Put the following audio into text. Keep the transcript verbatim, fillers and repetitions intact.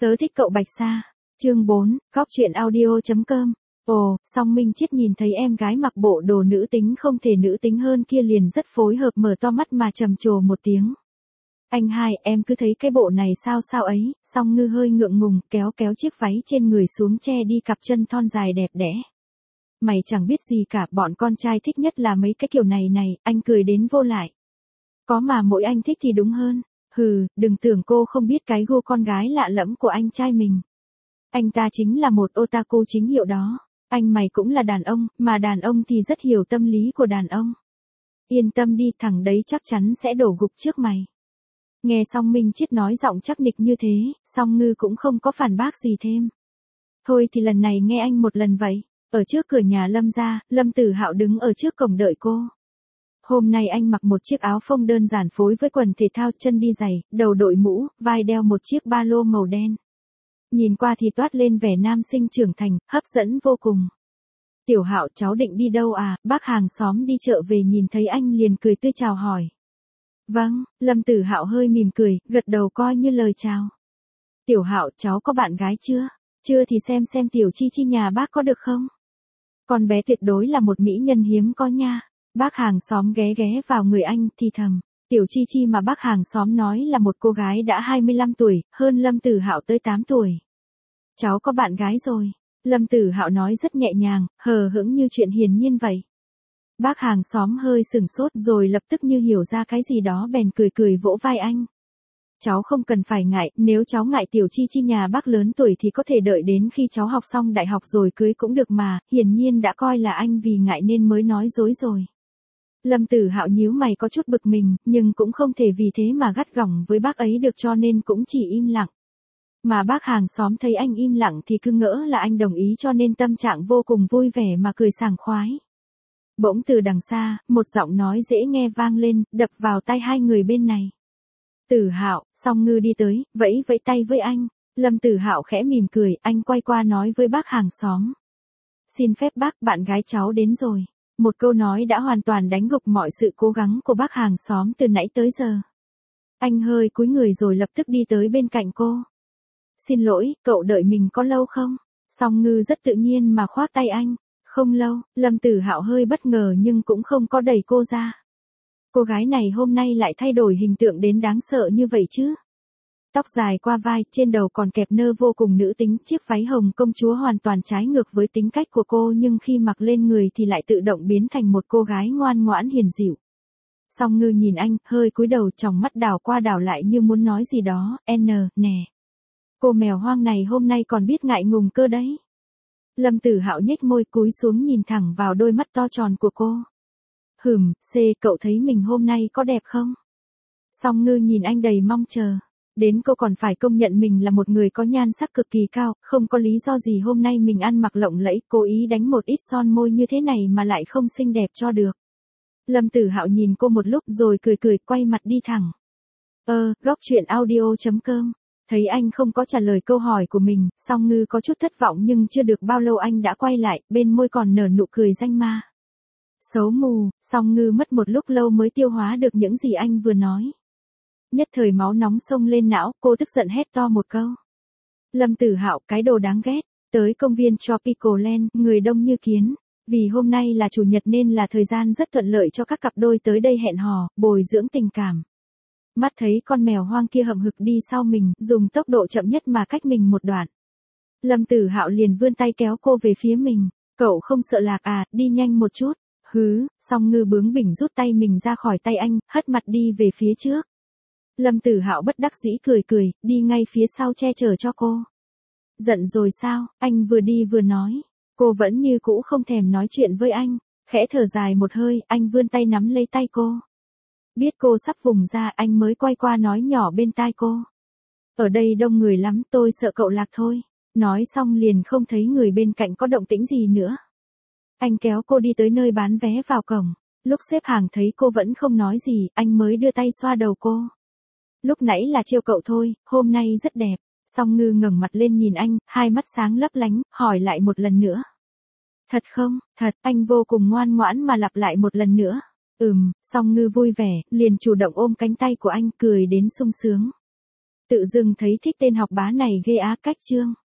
Tớ thích cậu Bạch Sa. Chương bốn, Cóc truyện audio chấm com. Ồ, Song Minh Chiết nhìn thấy em gái mặc bộ đồ nữ tính không thể nữ tính hơn kia liền rất phối hợp mở to mắt mà trầm trồ một tiếng. Anh hai, em cứ thấy cái bộ này sao sao ấy. Song Ngư hơi ngượng ngùng kéo kéo chiếc váy trên người xuống che đi cặp chân thon dài đẹp đẽ. Mày chẳng biết gì cả, bọn con trai thích nhất là mấy cái kiểu này này, anh cười đến vô lại. Có mà mỗi anh thích thì đúng hơn. Hừ, đừng tưởng cô không biết cái gu con gái lạ lẫm của anh trai mình. Anh ta chính là một otaku chính hiệu đó. Anh mày cũng là đàn ông, mà đàn ông thì rất hiểu tâm lý của đàn ông. Yên tâm đi, thằng đấy chắc chắn sẽ đổ gục trước mày. Nghe Song Minh Chiết nói giọng chắc nịch như thế, Song Ngư cũng không có phản bác gì thêm. Thôi thì lần này nghe anh một lần vậy. Ở trước cửa nhà Lâm gia, Lâm Tử Hạo đứng ở trước cổng đợi cô. Hôm nay anh mặc một chiếc áo phông đơn giản phối với quần thể thao, chân đi giày, đầu đội mũ, vai đeo một chiếc ba lô màu đen. Nhìn qua thì toát lên vẻ nam sinh trưởng thành, hấp dẫn vô cùng. Tiểu Hạo, cháu định đi đâu à? Bác hàng xóm đi chợ về nhìn thấy anh liền cười tươi chào hỏi. Vâng, Lâm Tử Hạo hơi mỉm cười, gật đầu coi như lời chào. Tiểu Hạo, cháu có bạn gái chưa? Chưa thì xem xem Tiểu Chi Chi nhà bác có được không? Con bé tuyệt đối là một mỹ nhân hiếm có nha. Bác hàng xóm ghé ghé vào người anh thì thầm. Tiểu Chi Chi mà bác hàng xóm nói là một cô gái đã hai mươi lăm tuổi, hơn Lâm Tử Hạo tới tám tuổi. Cháu có bạn gái rồi. Lâm Tử Hạo nói rất nhẹ nhàng, hờ hững như chuyện hiển nhiên vậy. Bác hàng xóm hơi sửng sốt rồi lập tức như hiểu ra cái gì đó bèn cười cười vỗ vai anh. Cháu không cần phải ngại, nếu cháu ngại Tiểu Chi Chi nhà bác lớn tuổi thì có thể đợi đến khi cháu học xong đại học rồi cưới cũng được mà, hiển nhiên đã coi là anh vì ngại nên mới nói dối rồi. Lâm Tử Hạo nhíu mày có chút bực mình, nhưng cũng không thể vì thế mà gắt gỏng với bác ấy được cho nên cũng chỉ im lặng. Mà bác hàng xóm thấy anh im lặng thì cứ ngỡ là anh đồng ý cho nên tâm trạng vô cùng vui vẻ mà cười sảng khoái. Bỗng từ đằng xa, một giọng nói dễ nghe vang lên, đập vào tai hai người bên này. Tử Hạo, Song Ngư đi tới, vẫy vẫy tay với anh. Lâm Tử Hạo khẽ mỉm cười, anh quay qua nói với bác hàng xóm. Xin phép bác, bạn gái cháu đến rồi. Một câu nói đã hoàn toàn đánh gục mọi sự cố gắng của bác hàng xóm từ nãy tới giờ. Anh hơi cúi người rồi lập tức đi tới bên cạnh cô. Xin lỗi, cậu đợi mình có lâu không? Song Ngư rất tự nhiên mà khoác tay anh. Không lâu, Lâm Tử Hạo hơi bất ngờ nhưng cũng không có đẩy cô ra. Cô gái này hôm nay lại thay đổi hình tượng đến đáng sợ như vậy chứ. Tóc dài qua vai, trên đầu còn kẹp nơ vô cùng nữ tính, chiếc váy hồng công chúa hoàn toàn trái ngược với tính cách của cô nhưng khi mặc lên người thì lại tự động biến thành một cô gái ngoan ngoãn hiền dịu. Song Ngư nhìn anh, hơi cúi đầu tròng mắt đảo qua đảo lại như muốn nói gì đó, n, nè. Cô mèo hoang này hôm nay còn biết ngại ngùng cơ đấy. Lâm Tử Hạo nhếch môi cúi xuống nhìn thẳng vào đôi mắt to tròn của cô. Hừm, C, cậu thấy mình hôm nay có đẹp không? Song Ngư nhìn anh đầy mong chờ. Đến cô còn phải công nhận mình là một người có nhan sắc cực kỳ cao, không có lý do gì hôm nay mình ăn mặc lộng lẫy, cố ý đánh một ít son môi như thế này mà lại không xinh đẹp cho được. Lâm Tử Hạo nhìn cô một lúc rồi cười cười quay mặt đi thẳng. Ơ, Góc truyện audio chấm com. Thấy anh không có trả lời câu hỏi của mình, Song Ngư có chút thất vọng nhưng chưa được bao lâu anh đã quay lại, bên môi còn nở nụ cười danh ma. Xấu mù, Song Ngư mất một lúc lâu mới tiêu hóa được những gì anh vừa nói. Nhất thời máu nóng xông lên não, cô tức giận hét to một câu. Lâm Tử Hạo, cái đồ đáng ghét. Tới công viên Tropical Land, người đông như kiến. Vì hôm nay là chủ nhật nên là thời gian rất thuận lợi cho các cặp đôi tới đây hẹn hò, bồi dưỡng tình cảm. Mắt thấy con mèo hoang kia hậm hực đi sau mình, dùng tốc độ chậm nhất mà cách mình một đoạn. Lâm Tử Hạo liền vươn tay kéo cô về phía mình. Cậu không sợ lạc à, đi nhanh một chút. Hứ, Song Ngư bướng bỉnh rút tay mình ra khỏi tay anh, hất mặt đi về phía trước. Lâm Tử Hạo bất đắc dĩ cười cười, đi ngay phía sau che chở cho cô. Giận rồi sao? Anh vừa đi vừa nói. Cô vẫn như cũ không thèm nói chuyện với anh. Khẽ thở dài một hơi, anh vươn tay nắm lấy tay cô. Biết cô sắp vùng ra, anh mới quay qua nói nhỏ bên tai cô. Ở đây đông người lắm, tôi sợ cậu lạc thôi. Nói xong liền không thấy người bên cạnh có động tĩnh gì nữa. Anh kéo cô đi tới nơi bán vé vào cổng. Lúc xếp hàng thấy cô vẫn không nói gì, anh mới đưa tay xoa đầu cô. Lúc nãy là trêu cậu thôi, hôm nay rất đẹp. Song Ngư ngẩng mặt lên nhìn anh, hai mắt sáng lấp lánh, hỏi lại một lần nữa. Thật không? Thật, anh vô cùng ngoan ngoãn mà lặp lại một lần nữa. Ừm, Song Ngư vui vẻ, liền chủ động ôm cánh tay của anh cười đến sung sướng. Tự dưng thấy thích tên học bá này ghê á, cách chương.